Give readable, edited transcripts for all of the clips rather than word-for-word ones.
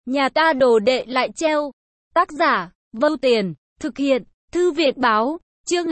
Nhà ta đồ đệ lại treo. Tác giả, Vâu Tiền, thực hiện, Thư viện báo, chương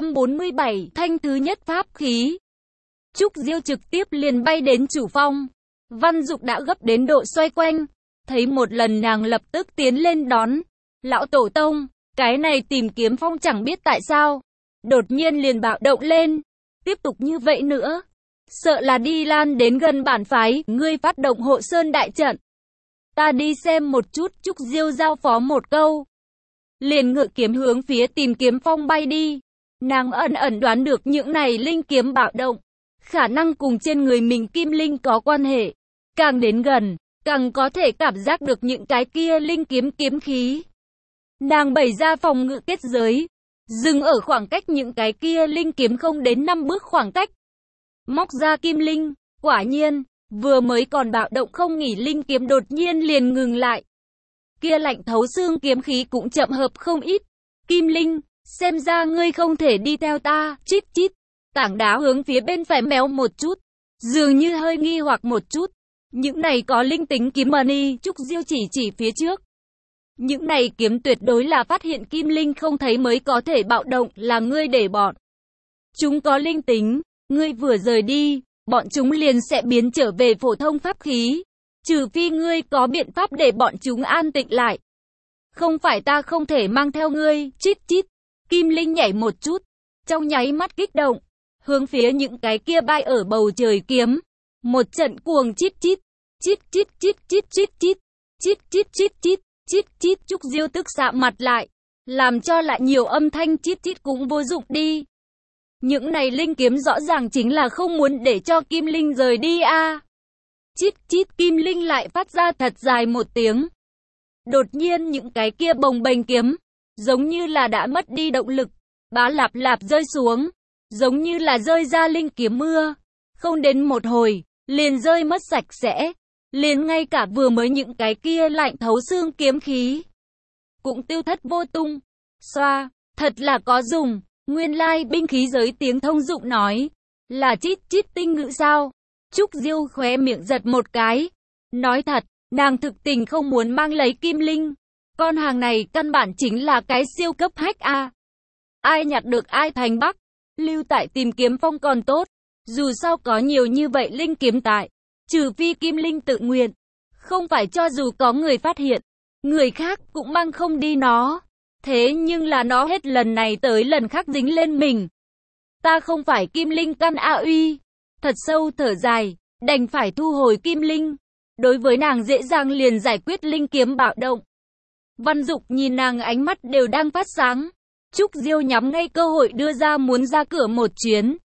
247, thanh thứ nhất pháp khí. Trúc Diêu trực tiếp liền bay đến chủ phong. Văn Dục đã gấp đến độ xoay quanh. Thấy một lần nàng lập tức tiến lên đón. Lão tổ tông, cái này tìm kiếm phong chẳng biết tại sao. Đột nhiên liền bạo động lên. Tiếp tục như vậy nữa. Sợ là đi lan đến gần bản phái, ngươi phát động hộ sơn đại trận. Ta đi xem một chút, Trúc Diêu giao phó một câu. Liền ngự kiếm hướng phía tìm kiếm phong bay đi. Nàng ẩn ẩn đoán được những này linh kiếm bạo động. Khả năng cùng trên người mình kim linh có quan hệ. Càng đến gần, càng có thể cảm giác được những cái kia linh kiếm kiếm khí. Nàng bày ra phòng ngự kết giới. Dừng ở khoảng cách những cái kia linh kiếm không đến 5 bước khoảng cách. Móc ra kim linh, quả nhiên, vừa mới còn bạo động không nghỉ linh kiếm đột nhiên liền ngừng lại. Kia lạnh thấu xương kiếm khí cũng chậm hợp không ít. Kim linh, xem ra ngươi không thể đi theo ta, chít chít. Tảng đá hướng phía bên phải méo một chút, dường như hơi nghi hoặc một chút. Những này có linh tính kiếm money, Trúc Diêu chỉ phía trước. Những này kiếm tuyệt đối là phát hiện kim linh không thấy mới có thể bạo động, là ngươi để bọn chúng có linh tính, ngươi vừa rời đi, bọn chúng liền sẽ biến trở về phổ thông pháp khí. Trừ phi ngươi có biện pháp để bọn chúng an tịnh lại. Không phải ta không thể mang theo ngươi, chít chít. Kim linh nhảy một chút, trong nháy mắt kích động, hướng phía những cái kia bay ở bầu trời kiếm. Một trận cuồng chít chít, chít chít chít chít chít chít, chít chít chít chít, chít chít. Trúc Diêu tức sạm mặt lại, làm cho lại nhiều âm thanh chít chít cũng vô dụng đi. Những này linh kiếm rõ ràng chính là không muốn để cho kim linh rời đi a. Chít chít, kim linh lại phát ra thật dài một tiếng. Đột nhiên những cái kia bồng bềnh kiếm, giống như là đã mất đi động lực, bá lạp lạp rơi xuống, giống như là rơi ra linh kiếm mưa. Không đến một hồi, liền rơi mất sạch sẽ, liền ngay cả vừa mới những cái kia lạnh thấu xương kiếm khí cũng tiêu thất vô tung. Xoa, thật là có dùng, nguyên lai binh khí giới tiếng thông dụng nói, là chít chít tinh ngữ sao? Trúc Diêu khóe miệng giật một cái, nói thật, nàng thực tình không muốn mang lấy kim linh. Con hàng này căn bản chính là cái siêu cấp hack a. Ai nhặt được ai thành bắc, lưu tại tìm kiếm phong còn tốt. Dù sao có nhiều như vậy linh kiếm tại, trừ phi kim linh tự nguyện. Không phải cho dù có người phát hiện, người khác cũng mang không đi nó. Thế nhưng là nó hết lần này tới lần khác dính lên mình. Ta không phải kim linh căn a uy. Thật sâu thở dài, đành phải thu hồi kim linh. Đối với nàng dễ dàng liền giải quyết linh kiếm bạo động. Văn Dục nhìn nàng ánh mắt đều đang phát sáng. Trúc Diêu nhắm ngay cơ hội đưa ra muốn ra cửa một chuyến.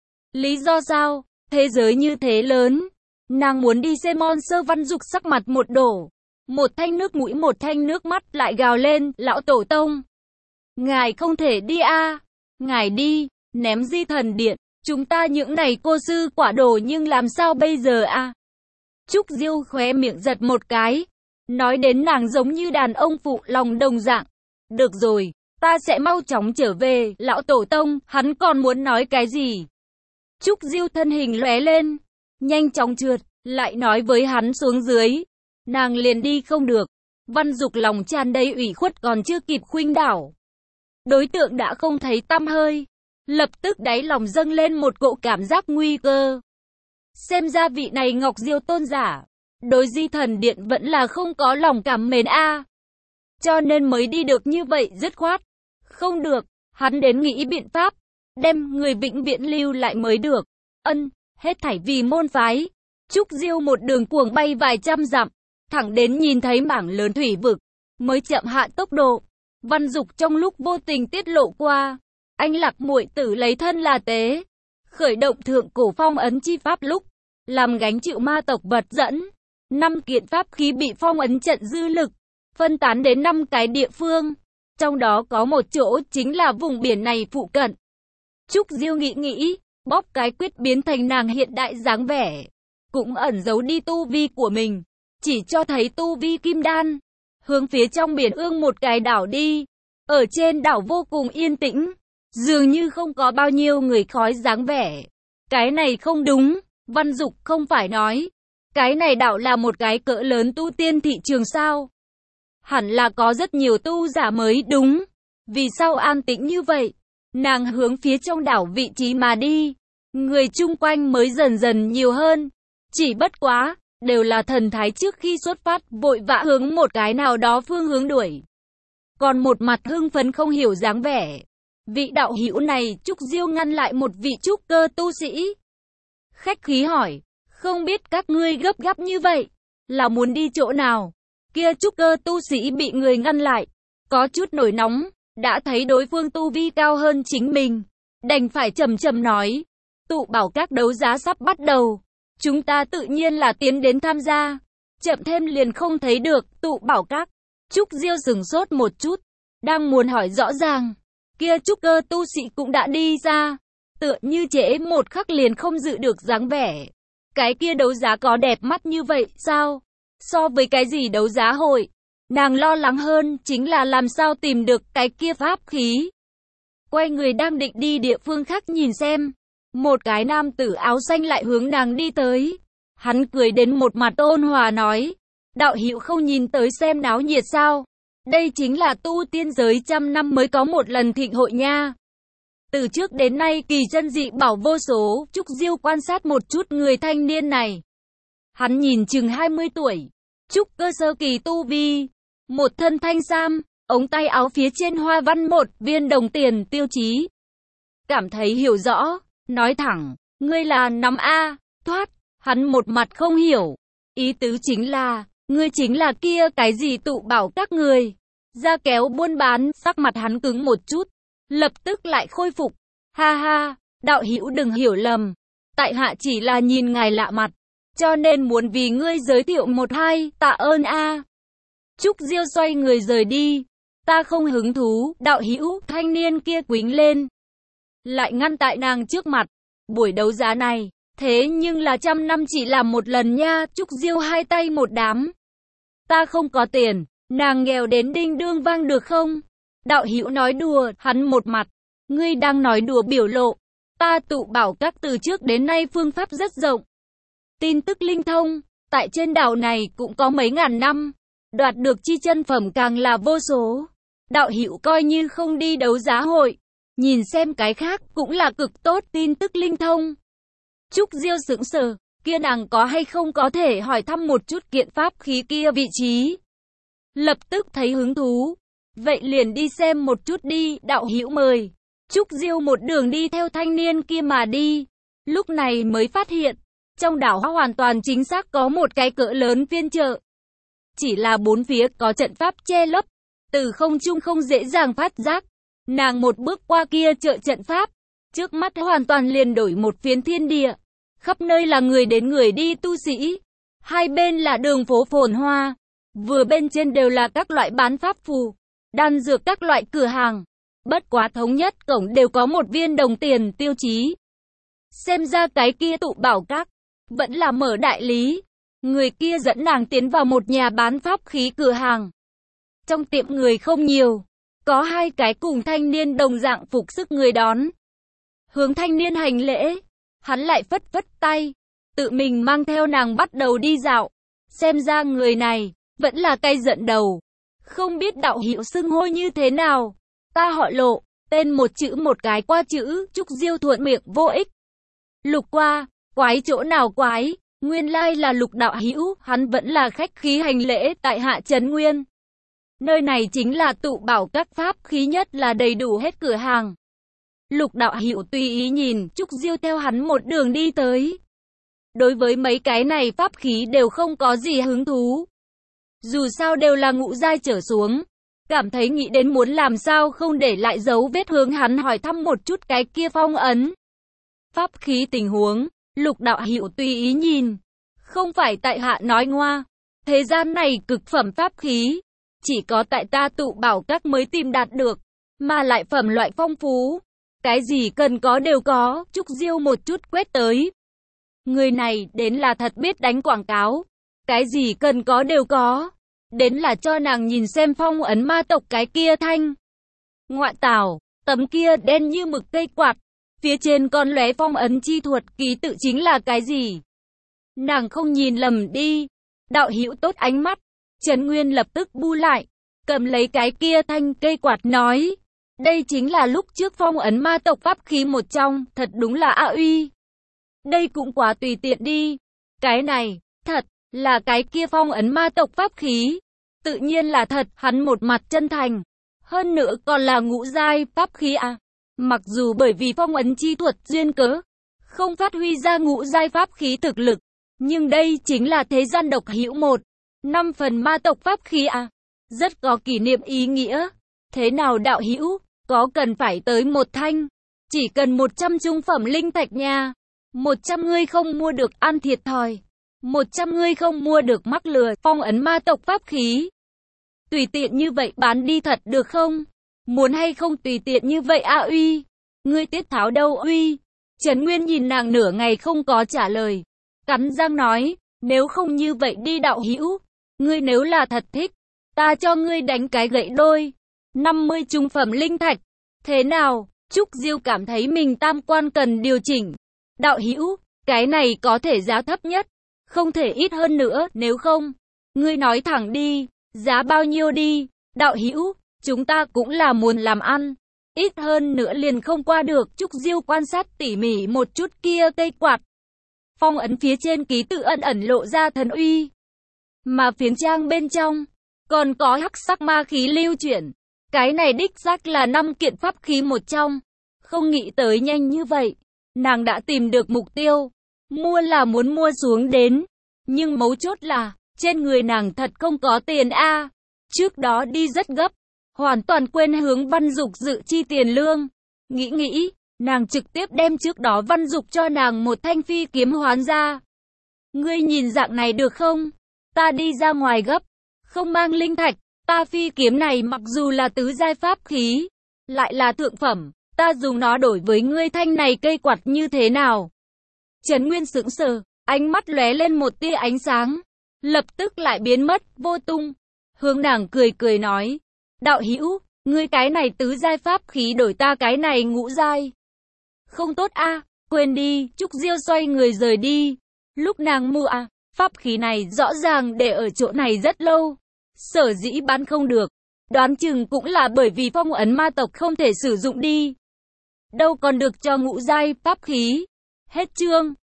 Lý do sao? Thế giới như thế lớn. Nàng muốn đi xem monster. Văn Dục sắc mặt một đổ. Một thanh nước mũi một thanh nước mắt lại gào lên, lão tổ tông. Ngài không thể đi a. Ngài đi, ném di thần điện. Chúng ta những này cô sư quả đồ nhưng làm sao bây giờ a? Trúc Diêu khóe miệng giật một cái. Nói đến nàng giống như đàn ông phụ lòng đồng dạng. Được rồi, ta sẽ mau chóng trở về, lão tổ tông, hắn còn muốn nói cái gì? Trúc Diêu thân hình lóe lên, nhanh chóng trượt, lại nói với hắn xuống dưới. Nàng liền đi không được. Văn Dục lòng tràn đầy ủy khuất còn chưa kịp khuynh đảo. Đối tượng đã không thấy tăm hơi. Lập tức đáy lòng dâng lên một cỗ cảm giác nguy cơ. Xem ra vị này Ngọc Diêu tôn giả, đối di thần điện vẫn là không có lòng cảm mến a. Cho nên mới đi được như vậy dứt khoát. Không được, hắn đến nghĩ biện pháp, đem người vĩnh viễn lưu lại mới được. Hết thảy vì môn phái. Trúc Diêu một đường cuồng bay vài trăm dặm, thẳng đến nhìn thấy mảng lớn thủy vực, mới chậm hạ tốc độ. Văn Dục trong lúc vô tình tiết lộ qua, anh Lạc muội tử lấy thân là tế, khởi động thượng cổ phong ấn chi pháp lúc, làm gánh chịu ma tộc vật dẫn. 5 kiện pháp khí bị phong ấn trận dư lực, phân tán đến 5 cái địa phương. Trong đó có một chỗ chính là vùng biển này phụ cận. Trúc Diêu nghĩ, bóp cái quyết biến thành nàng hiện đại dáng vẻ. Cũng ẩn giấu đi tu vi của mình, chỉ cho thấy tu vi kim đan. Hướng phía trong biển ương một cái đảo đi. Ở trên đảo vô cùng yên tĩnh, dường như không có bao nhiêu người khói dáng vẻ. Cái này không đúng, Văn Dục không phải nói. Cái này đạo là một cái cỡ lớn tu tiên thị trường sao? Hẳn là có rất nhiều tu giả mới đúng. Vì sao an tĩnh như vậy? Nàng hướng phía trong đảo vị trí mà đi. Người chung quanh mới dần dần nhiều hơn. Chỉ bất quá, đều là thần thái trước khi xuất phát vội vã hướng một cái nào đó phương hướng đuổi. Còn một mặt hưng phấn không hiểu dáng vẻ. Vị đạo hữu này Trúc Diêu ngăn lại một vị trúc cơ tu sĩ. Khách khí hỏi, không biết các ngươi gấp gáp như vậy, là muốn đi chỗ nào? Kia trúc cơ tu sĩ bị người ngăn lại, có chút nổi nóng, đã thấy đối phương tu vi cao hơn chính mình. Đành phải trầm trầm nói, tụ bảo các đấu giá sắp bắt đầu. Chúng ta tự nhiên là tiến đến tham gia. Chậm thêm liền không thấy được, tụ bảo các. Trúc Diêu sửng sốt một chút, đang muốn hỏi rõ ràng. Kia trúc cơ tu sĩ cũng đã đi ra. Tựa như trễ một khắc liền không dự được dáng vẻ. Cái kia đấu giá có đẹp mắt như vậy sao? So với cái gì đấu giá hội? Nàng lo lắng hơn chính là làm sao tìm được cái kia pháp khí. Quay người đang định đi địa phương khác nhìn xem. Một cái nam tử áo xanh lại hướng nàng đi tới. Hắn cười đến một mặt ôn hòa nói. Đạo hữu không nhìn tới xem náo nhiệt sao? Đây chính là tu tiên giới trăm năm mới có một lần thịnh hội nha. Từ trước đến nay kỳ chân dị bảo vô số, Trúc Diêu quan sát một chút người thanh niên này. Hắn nhìn chừng 20 tuổi, trúc cơ sơ kỳ tu vi, một thân thanh sam, ống tay áo phía trên hoa văn một viên đồng tiền tiêu chí. Cảm thấy hiểu rõ, nói thẳng, ngươi là nắm A, thoát, hắn một mặt không hiểu. Ý tứ chính là, ngươi chính là kia cái gì tụ bảo các người. Ra kéo buôn bán, sắc mặt hắn cứng một chút. Lập tức lại khôi phục. Ha ha, đạo hữu đừng hiểu lầm. Tại hạ chỉ là nhìn ngài lạ mặt. Cho nên muốn vì ngươi giới thiệu một hai, tạ ơn a. Trúc Diêu xoay người rời đi. Ta không hứng thú, đạo hữu, thanh niên kia quính lên. Lại ngăn tại nàng trước mặt. Buổi đấu giá này, thế nhưng là 100 năm chỉ làm một lần nha. Trúc Diêu hai tay một đám. Ta không có tiền, nàng nghèo đến đinh đương vang được không? Đạo hữu nói đùa, hắn một mặt. Ngươi đang nói đùa biểu lộ. Ta tụ bảo các từ trước đến nay phương pháp rất rộng. Tin tức linh thông, tại trên đảo này cũng có mấy ngàn năm. Đoạt được chi chân phẩm càng là vô số. Đạo hữu coi như không đi đấu giá hội. Nhìn xem cái khác cũng là cực tốt tin tức linh thông. Trúc Diêu sững sờ, kia nàng có hay không có thể hỏi thăm một chút kiện pháp khí kia vị trí. Lập tức thấy hứng thú. Vậy liền đi xem một chút đi, đạo hữu mời. Trúc Diêu một đường đi theo thanh niên kia mà đi. Lúc này mới phát hiện, trong đảo hoàn toàn chính xác có một cái cỡ lớn phiên chợ. Chỉ là bốn phía có trận pháp che lấp, từ không trung không dễ dàng phát giác. Nàng một bước qua kia chợ trận pháp, trước mắt hoàn toàn liền đổi một phiến thiên địa. Khắp nơi là người đến người đi tu sĩ. Hai bên là đường phố phồn hoa, vừa bên trên đều là các loại bán pháp phù, đan dược các loại cửa hàng. Bất quá thống nhất cổng đều có một viên đồng tiền tiêu chí. Xem ra cái kia tụ bảo các vẫn là mở đại lý. Người kia dẫn nàng tiến vào một nhà bán pháp khí cửa hàng. Trong tiệm người không nhiều, có hai cái cùng thanh niên đồng dạng phục sức người đón. Hướng thanh niên hành lễ, hắn lại phất phất tay, tự mình mang theo nàng bắt đầu đi dạo. Xem ra người này vẫn là cây giận đầu. Không biết đạo hữu xưng hô như thế nào? Ta họ Lộ, tên một chữ một cái qua chữ. Trúc Diêu thuận miệng vô ích. Lục qua, quái chỗ nào quái? Nguyên lai là Lục đạo hữu, hắn vẫn là khách khí hành lễ tại hạ trấn Nguyên. Nơi này chính là tụ bảo các pháp khí nhất là đầy đủ hết cửa hàng. Lục đạo hữu tùy ý nhìn, Trúc Diêu theo hắn một đường đi tới. Đối với mấy cái này pháp khí đều không có gì hứng thú. Dù sao đều là ngũ giai trở xuống. Cảm thấy nghĩ đến muốn làm sao không để lại dấu vết hướng hắn hỏi thăm một chút cái kia phong ấn. Pháp khí tình huống, Lục đạo hữu tùy ý nhìn. Không phải tại hạ nói ngoa. Thế gian này cực phẩm pháp khí. Chỉ có tại ta tụ bảo các mới tìm đạt được. Mà lại phẩm loại phong phú. Cái gì cần có đều có. Trúc Diêu một chút quét tới. Người này đến là thật biết đánh quảng cáo. Cái gì cần có đều có. Đến là cho nàng nhìn xem phong ấn ma tộc cái kia thanh. Ngoại tảo, tấm kia đen như mực cây quạt. Phía trên con lóe phong ấn chi thuật ký tự chính là cái gì? Nàng không nhìn lầm đi. Đạo hữu tốt ánh mắt. Trần Nguyên lập tức bu lại, cầm lấy cái kia thanh cây quạt nói. Đây chính là lúc trước phong ấn ma tộc pháp khí một trong, thật đúng là A uy. Đây cũng quá tùy tiện đi. Cái này, thật, là cái kia phong ấn ma tộc pháp khí. Tự nhiên là thật, hắn một mặt chân thành. Hơn nữa còn là ngũ giai pháp khí à. Mặc dù bởi vì phong ấn chi thuật duyên cớ, không phát huy ra ngũ giai pháp khí thực lực. Nhưng đây chính là thế gian độc hữu 1/5 phần ma tộc pháp khí à. Rất có kỷ niệm ý nghĩa. Thế nào đạo hữu, có cần phải tới một thanh? Chỉ cần 100 trung phẩm linh thạch nha. 100 ngươi không mua được ăn thiệt thòi. 100 ngươi không mua được mắc lừa phong ấn ma tộc pháp khí. Tùy tiện như vậy bán đi thật được không? Muốn hay không tùy tiện như vậy A uy? Ngươi tiết tháo đâu uy? Trần Nguyên nhìn nàng nửa ngày không có trả lời. Cắn răng nói, nếu không như vậy đi đạo hữu. Ngươi nếu là thật thích, ta cho ngươi đánh cái gậy đôi. 50 trung phẩm linh thạch. Thế nào? Trúc Diêu cảm thấy mình tam quan cần điều chỉnh. Đạo hữu, cái này có thể giá thấp nhất. Không thể ít hơn nữa, nếu không. Ngươi nói thẳng đi, giá bao nhiêu đi. Đạo hữu, chúng ta cũng là muốn làm ăn. Ít hơn nữa liền không qua được. Trúc Diêu quan sát tỉ mỉ một chút kia cây quạt. Phong ấn phía trên ký tự ẩn ẩn lộ ra thần uy. Mà phiến trang bên trong, còn có hắc sắc ma khí lưu chuyển. Cái này đích xác là 5 kiện pháp khí một trong. Không nghĩ tới nhanh như vậy. Nàng đã tìm được mục tiêu. Mua là muốn mua xuống đến. Nhưng mấu chốt là, trên người nàng thật không có tiền a. Trước đó đi rất gấp. Hoàn toàn quên hướng Văn Dục dự chi tiền lương. Nghĩ, nàng trực tiếp đem trước đó Văn Dục cho nàng một thanh phi kiếm hoán ra. Ngươi nhìn dạng này được không? Ta đi ra ngoài gấp. Không mang linh thạch. Ta phi kiếm này mặc dù là tứ giai pháp khí, lại là thượng phẩm, ta dùng nó đổi với ngươi thanh này cây quạt như thế nào? Trần Nguyên sững sờ, ánh mắt lóe lên một tia ánh sáng, lập tức lại biến mất, vô tung. Hướng nàng cười nói, đạo hữu, ngươi cái này tứ giai pháp khí đổi ta cái này ngũ giai. Không tốt a, quên đi, Trúc Diêu xoay người rời đi. Lúc nàng mua pháp khí này rõ ràng để ở chỗ này rất lâu. Sở dĩ bán không được, đoán chừng cũng là bởi vì phong ấn ma tộc không thể sử dụng đi. Đâu còn được cho ngũ giai pháp khí. Hết chương.